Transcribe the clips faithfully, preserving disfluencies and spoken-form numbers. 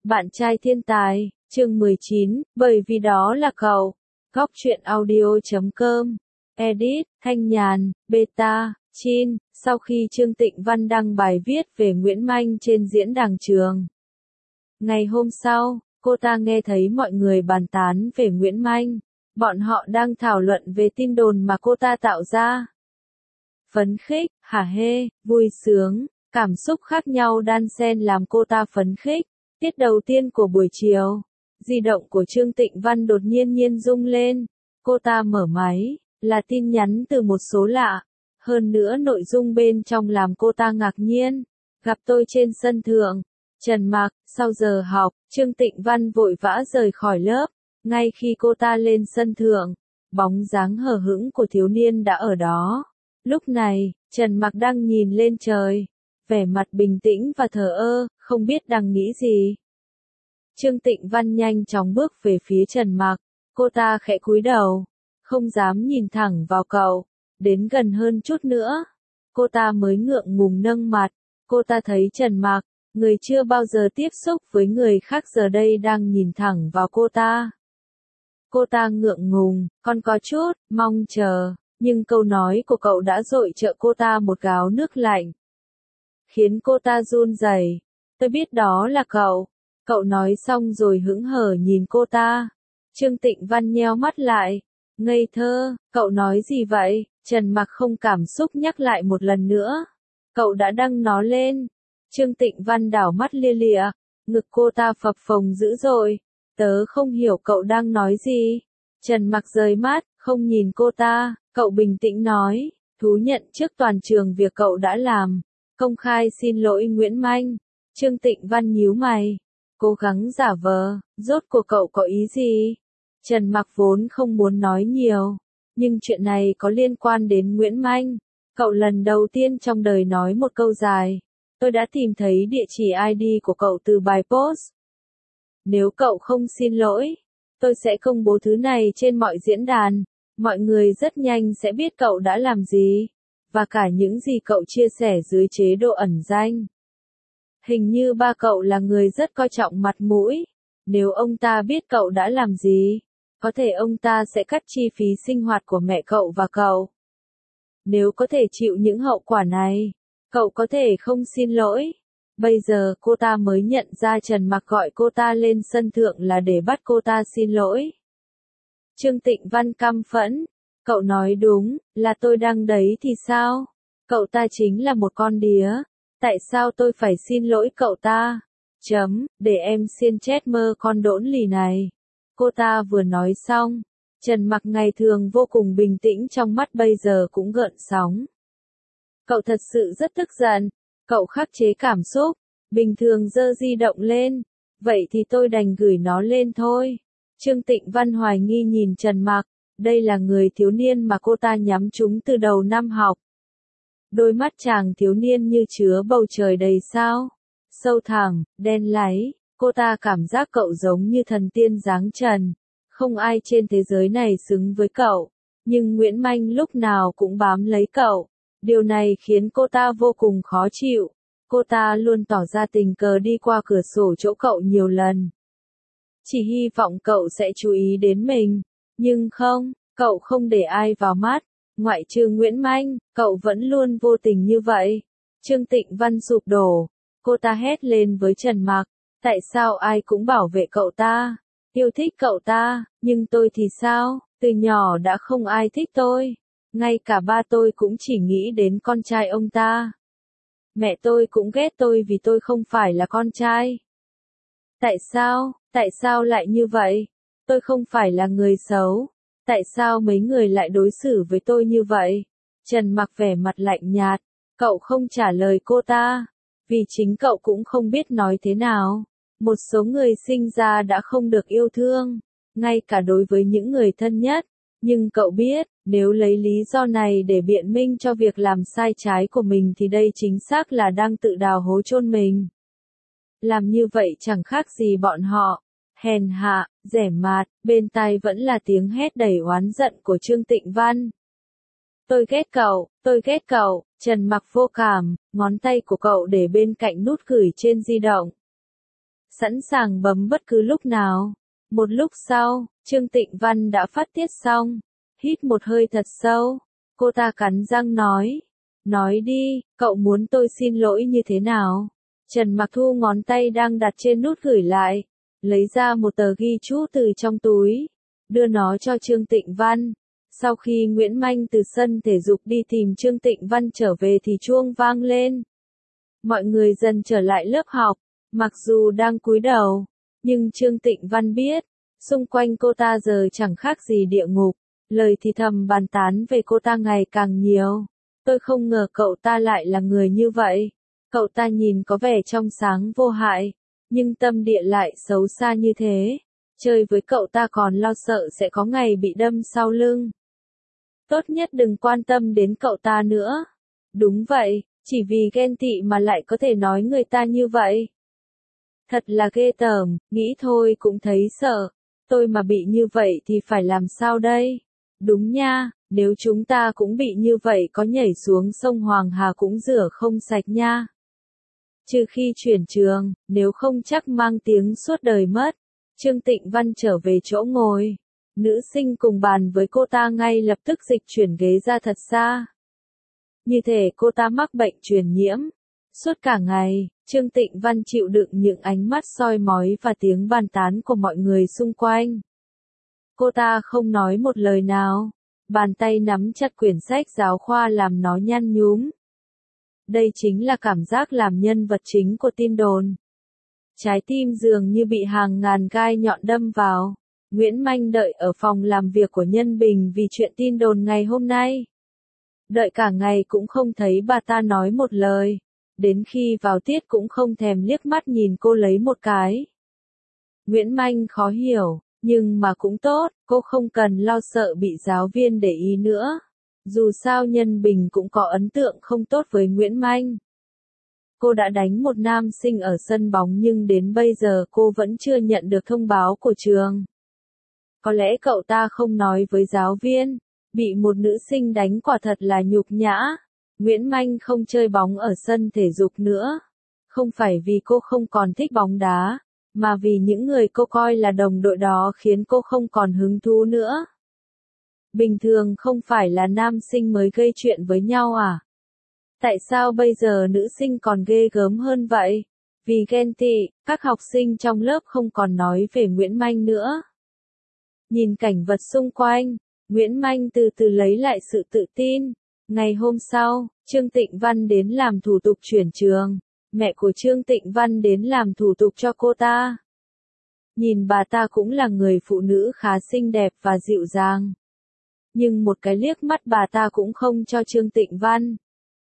Bạn trai thiên tài, chương mười chín, bởi vì đó là cậu. Góc truyện audio chấm com. Edit, Thanh Nhàn, Beta, Chin. Sau khi Trương Tịnh Văn đăng bài viết về Nguyễn Manh trên diễn đàn trường. Ngày hôm sau, cô ta nghe thấy mọi người bàn tán về Nguyễn Manh. Bọn họ đang thảo luận về tin đồn mà cô ta tạo ra. Phấn khích, hả hê, vui sướng, cảm xúc khác nhau đan xen làm cô ta phấn khích. Tiết đầu tiên của buổi chiều, di động của Trương Tịnh Văn đột nhiên nhiên rung lên. Cô ta mở máy, là tin nhắn từ một số lạ. Hơn nữa nội dung bên trong làm cô ta ngạc nhiên. Gặp tôi trên sân thượng. Trần Mạc, sau giờ học, Trương Tịnh Văn vội vã rời khỏi lớp. Ngay khi cô ta lên sân thượng, bóng dáng hờ hững của thiếu niên đã ở đó. Lúc này, Trần Mạc đang nhìn lên trời. Vẻ mặt bình tĩnh và thờ ơ, không biết đang nghĩ gì. Trương Tịnh Văn nhanh chóng bước về phía Trần Mạc. Cô ta khẽ cúi đầu, không dám nhìn thẳng vào cậu. Đến gần hơn chút nữa, cô ta mới ngượng ngùng nâng mặt. Cô ta thấy Trần Mạc, người chưa bao giờ tiếp xúc với người khác giờ đây đang nhìn thẳng vào cô ta. Cô ta ngượng ngùng, còn có chút, mong chờ, nhưng câu nói của cậu đã dội trợ cô ta một gáo nước lạnh. Khiến cô ta run rẩy. Tôi biết đó là cậu. Cậu nói xong rồi hững hờ nhìn cô ta. Trương Tịnh Văn nheo mắt lại. Ngây thơ, cậu nói gì vậy? Trần Mạc không cảm xúc nhắc lại một lần nữa. Cậu đã đăng nó lên. Trương Tịnh Văn đảo mắt lia lịa. Ngực cô ta phập phồng dữ dội. Tớ không hiểu cậu đang nói gì. Trần Mạc rời mắt, không nhìn cô ta. Cậu bình tĩnh nói. Thú nhận trước toàn trường việc cậu đã làm. Công khai xin lỗi Nguyễn Manh. Trương Tịnh Văn nhíu mày. Cố gắng giả vờ, rốt cuộc cậu có ý gì? Trần Mạc vốn không muốn nói nhiều. Nhưng chuyện này có liên quan đến Nguyễn Manh. Cậu lần đầu tiên trong đời nói một câu dài. Tôi đã tìm thấy địa chỉ i đê của cậu từ bài post. Nếu cậu không xin lỗi, tôi sẽ công bố thứ này trên mọi diễn đàn. Mọi người rất nhanh sẽ biết cậu đã làm gì. Và cả những gì cậu chia sẻ dưới chế độ ẩn danh. Hình như ba cậu là người rất coi trọng mặt mũi. Nếu ông ta biết cậu đã làm gì, có thể ông ta sẽ cắt chi phí sinh hoạt của mẹ cậu và cậu. Nếu có thể chịu những hậu quả này, cậu có thể không xin lỗi. Bây giờ cô ta mới nhận ra Trần Mạc gọi cô ta lên sân thượng là để bắt cô ta xin lỗi. Trương Tịnh Văn căm phẫn. Cậu nói đúng, là tôi đăng đấy thì sao? Cậu ta chính là một con đía. Tại sao tôi phải xin lỗi cậu ta? Chấm, để em xiên chết mơ con đỗn lì này. Cô ta vừa nói xong. Trần Mạc ngày thường vô cùng bình tĩnh trong mắt bây giờ cũng gợn sóng. Cậu thật sự rất tức giận. Cậu khắc chế cảm xúc. Bình thường giơ di động lên. Vậy thì tôi đành gửi nó lên thôi. Trương Tịnh Văn hoài nghi nhìn Trần Mạc. Đây là người thiếu niên mà cô ta nhắm trúng từ đầu năm học. Đôi mắt chàng thiếu niên như chứa bầu trời đầy sao. Sâu thẳm, đen láy. Cô ta cảm giác cậu giống như thần tiên giáng trần. Không ai trên thế giới này xứng với cậu. Nhưng Nguyễn Manh lúc nào cũng bám lấy cậu. Điều này khiến cô ta vô cùng khó chịu. Cô ta luôn tỏ ra tình cờ đi qua cửa sổ chỗ cậu nhiều lần. Chỉ hy vọng cậu sẽ chú ý đến mình. Nhưng không, cậu không để ai vào mắt. Ngoại trừ Nguyễn Manh, cậu vẫn luôn vô tình như vậy. Trương Tịnh Văn sụp đổ. Cô ta hét lên với Trần Mạc. Tại sao ai cũng bảo vệ cậu ta? Yêu thích cậu ta, nhưng tôi thì sao? Từ nhỏ đã không ai thích tôi. Ngay cả ba tôi cũng chỉ nghĩ đến con trai ông ta. Mẹ tôi cũng ghét tôi vì tôi không phải là con trai. Tại sao? Tại sao lại như vậy? Tôi không phải là người xấu. Tại sao mấy người lại đối xử với tôi như vậy? Trần Mạc vẻ mặt lạnh nhạt. Cậu không trả lời cô ta. Vì chính cậu cũng không biết nói thế nào. Một số người sinh ra đã không được yêu thương. Ngay cả đối với những người thân nhất. Nhưng cậu biết, nếu lấy lý do này để biện minh cho việc làm sai trái của mình thì đây chính xác là đang tự đào hố chôn mình. Làm như vậy chẳng khác gì bọn họ. Hèn hạ, rẻ mạt, bên tai vẫn là tiếng hét đầy oán giận của Trương Tịnh Văn. Tôi ghét cậu, tôi ghét cậu. Trần Mạc vô cảm, ngón tay của cậu để bên cạnh nút gửi trên di động. sẵn sàng bấm bất cứ lúc nào. Một lúc sau, Trương Tịnh Văn đã phát tiết xong, hít một hơi thật sâu, cô ta cắn răng nói, nói đi, cậu muốn tôi xin lỗi như thế nào? Trần Mặc Thu ngón tay đang đặt trên nút gửi lại, lấy ra một tờ ghi chú từ trong túi, đưa nó cho Trương Tịnh Văn. Sau khi Nguyễn Manh từ sân thể dục đi tìm Trương Tịnh Văn trở về thì chuông vang lên. Mọi người dần trở lại lớp học, mặc dù đang cúi đầu, nhưng Trương Tịnh Văn biết, xung quanh cô ta giờ chẳng khác gì địa ngục, lời thì thầm bàn tán về cô ta ngày càng nhiều. Tôi không ngờ cậu ta lại là người như vậy. Cậu ta nhìn có vẻ trong sáng vô hại, nhưng tâm địa lại xấu xa như thế. Chơi với cậu ta còn lo sợ sẽ có ngày bị đâm sau lưng. Tốt nhất đừng quan tâm đến cậu ta nữa. Đúng vậy, chỉ vì ghen tị mà lại có thể nói người ta như vậy. Thật là ghê tởm, nghĩ thôi cũng thấy sợ. Tôi mà bị như vậy thì phải làm sao đây? Đúng nha, nếu chúng ta cũng bị như vậy có nhảy xuống sông Hoàng Hà cũng rửa không sạch nha. Trừ khi chuyển trường, nếu không chắc mang tiếng suốt đời mất. Trương Tịnh Văn trở về chỗ ngồi. Nữ sinh cùng bàn với cô ta ngay lập tức dịch chuyển ghế ra thật xa. Như thể cô ta mắc bệnh truyền nhiễm. Suốt cả ngày, Trương Tịnh Văn chịu đựng những ánh mắt soi mói và tiếng bàn tán của mọi người xung quanh. Cô ta không nói một lời nào. Bàn tay nắm chặt quyển sách giáo khoa làm nó nhăn nhúm. Đây chính là cảm giác làm nhân vật chính của tin đồn. Trái tim dường như bị hàng ngàn gai nhọn đâm vào. Nguyễn Manh đợi ở phòng làm việc của Nhân Bình vì chuyện tin đồn ngày hôm nay. Đợi cả ngày cũng không thấy bà ta nói một lời. Đến khi vào tiết cũng không thèm liếc mắt nhìn cô lấy một cái. Nguyễn Manh khó hiểu, nhưng mà cũng tốt, cô không cần lo sợ bị giáo viên để ý nữa. Dù sao Nhân Bình cũng có ấn tượng không tốt với Nguyễn Manh. Cô đã đánh một nam sinh ở sân bóng nhưng đến bây giờ cô vẫn chưa nhận được thông báo của trường. Có lẽ cậu ta không nói với giáo viên, bị một nữ sinh đánh quả thật là nhục nhã. Nguyễn Manh không chơi bóng ở sân thể dục nữa. Không phải vì cô không còn thích bóng đá, mà vì những người cô coi là đồng đội đó khiến cô không còn hứng thú nữa. Bình thường không phải là nam sinh mới gây chuyện với nhau à? Tại sao bây giờ nữ sinh còn ghê gớm hơn vậy? Vì ghen tị, các học sinh trong lớp không còn nói về Nguyễn Manh nữa. Nhìn cảnh vật xung quanh, Nguyễn Manh từ từ lấy lại sự tự tin. Ngày hôm sau, Trương Tịnh Văn đến làm thủ tục chuyển trường. Mẹ của Trương Tịnh Văn đến làm thủ tục cho cô ta. Nhìn bà ta cũng là người phụ nữ khá xinh đẹp và dịu dàng. Nhưng một cái liếc mắt bà ta cũng không cho Trương Tịnh Văn.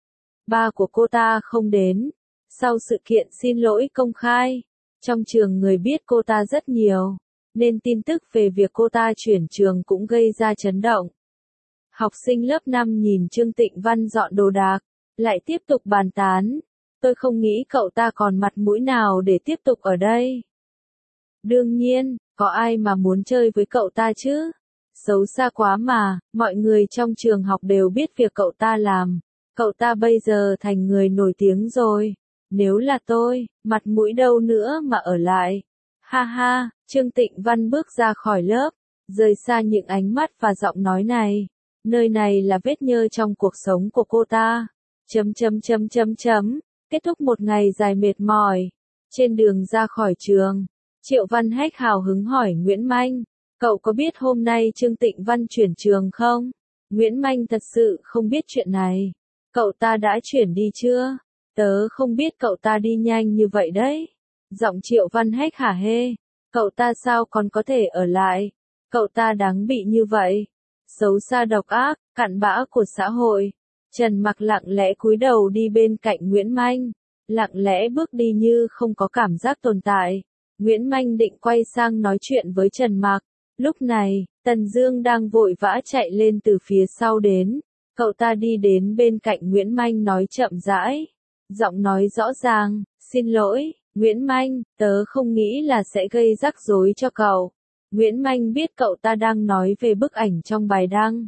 Ba của cô ta không đến. Sau sự kiện xin lỗi công khai, trong trường người biết cô ta rất nhiều, nên tin tức về việc cô ta chuyển trường cũng gây ra chấn động. Học sinh lớp năm nhìn Trương Tịnh Văn dọn đồ đạc, lại tiếp tục bàn tán. Tôi không nghĩ cậu ta còn mặt mũi nào để tiếp tục ở đây. Đương nhiên, có ai mà muốn chơi với cậu ta chứ? Xấu xa quá mà, mọi người trong trường học đều biết việc cậu ta làm. Cậu ta bây giờ thành người nổi tiếng rồi. Nếu là tôi, mặt mũi đâu nữa mà ở lại. Ha ha, Trương Tịnh Văn bước ra khỏi lớp, rời xa những ánh mắt và giọng nói này. Nơi này là vết nhơ trong cuộc sống của cô ta. Chấm chấm chấm chấm chấm. Kết thúc một ngày dài mệt mỏi. Trên đường ra khỏi trường, Triệu Văn Hách hào hứng hỏi Nguyễn Manh. Cậu có biết hôm nay Trương Tịnh Văn chuyển trường không? Nguyễn Manh thật sự không biết chuyện này. Cậu ta đã chuyển đi chưa? Tớ không biết cậu ta đi nhanh như vậy đấy. Giọng Triệu Văn Hách hả hê. Cậu ta sao còn có thể ở lại? Cậu ta đáng bị như vậy. Xấu xa độc ác, cặn bã của xã hội. Trần Mặc lặng lẽ cúi đầu đi bên cạnh Nguyễn Manh. Lặng lẽ bước đi như không có cảm giác tồn tại. Nguyễn Manh định quay sang nói chuyện với Trần Mặc. Lúc này, Tần Dương đang vội vã chạy lên từ phía sau đến. Cậu ta đi đến bên cạnh Nguyễn Manh nói chậm rãi. Giọng nói rõ ràng, xin lỗi, Nguyễn Manh, tớ không nghĩ là sẽ gây rắc rối cho cậu. Nguyễn Manh biết cậu ta đang nói về bức ảnh trong bài đăng.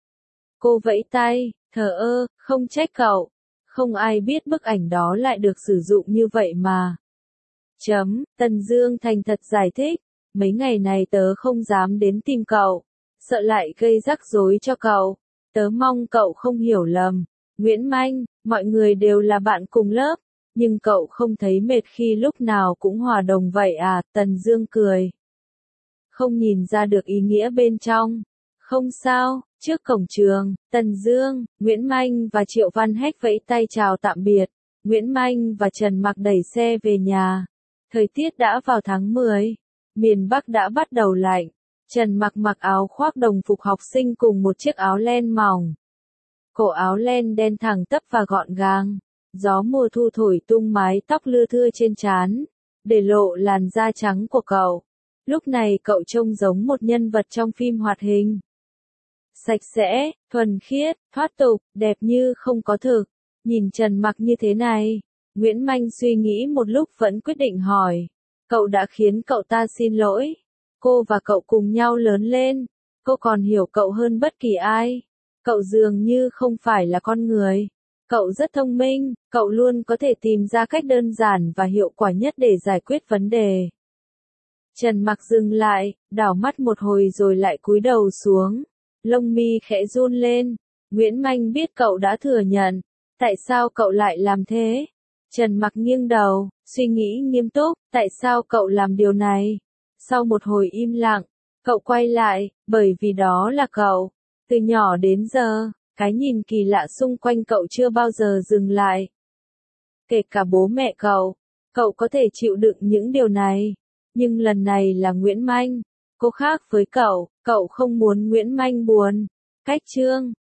Cô vẫy tay, thờ ơ, không trách cậu. Không ai biết bức ảnh đó lại được sử dụng như vậy mà. Chấm, Tần Dương thành thật giải thích, mấy ngày này tớ không dám đến tìm cậu, sợ lại gây rắc rối cho cậu, tớ mong cậu không hiểu lầm. Nguyễn Manh, mọi người đều là bạn cùng lớp, nhưng cậu không thấy mệt khi lúc nào cũng hòa đồng vậy à? Tần Dương cười. Không nhìn ra được ý nghĩa bên trong. Không sao, trước cổng trường, Tần Dương, Nguyễn Manh và Triệu Văn Hách vẫy tay chào tạm biệt. Nguyễn Manh và Trần Mặc đẩy xe về nhà. Thời tiết đã vào tháng mười, miền Bắc đã bắt đầu lạnh. Trần Mặc mặc áo khoác đồng phục học sinh cùng một chiếc áo len mỏng. Cổ áo len đen thẳng tắp và gọn gàng. Gió mùa thu thổi tung mái tóc lưa thưa trên trán, để lộ làn da trắng của cậu. Lúc này cậu trông giống một nhân vật trong phim hoạt hình. Sạch sẽ, thuần khiết, thoát tục, đẹp như không có thực. Nhìn Trần Mặc như thế này, Nguyễn Manh suy nghĩ một lúc vẫn quyết định hỏi. Cậu đã khiến cậu ta xin lỗi. Cô và cậu cùng nhau lớn lên. Cô còn hiểu cậu hơn bất kỳ ai. Cậu dường như không phải là con người. Cậu rất thông minh, cậu luôn có thể tìm ra cách đơn giản và hiệu quả nhất để giải quyết vấn đề. Trần Mặc dừng lại, đảo mắt một hồi rồi lại cúi đầu xuống. Lông mi khẽ run lên. Nguyễn Manh biết cậu đã thừa nhận. Tại sao cậu lại làm thế? Trần Mặc nghiêng đầu, suy nghĩ nghiêm túc, tại sao cậu làm điều này? Sau một hồi im lặng, cậu quay lại, bởi vì đó là cậu. Từ nhỏ đến giờ, cái nhìn kỳ lạ xung quanh cậu chưa bao giờ dừng lại. Kể cả bố mẹ cậu, cậu có thể chịu đựng những điều này. Nhưng lần này là Nguyễn Manh. Cô khác với cậu, cậu không muốn Nguyễn Manh buồn. Cách chương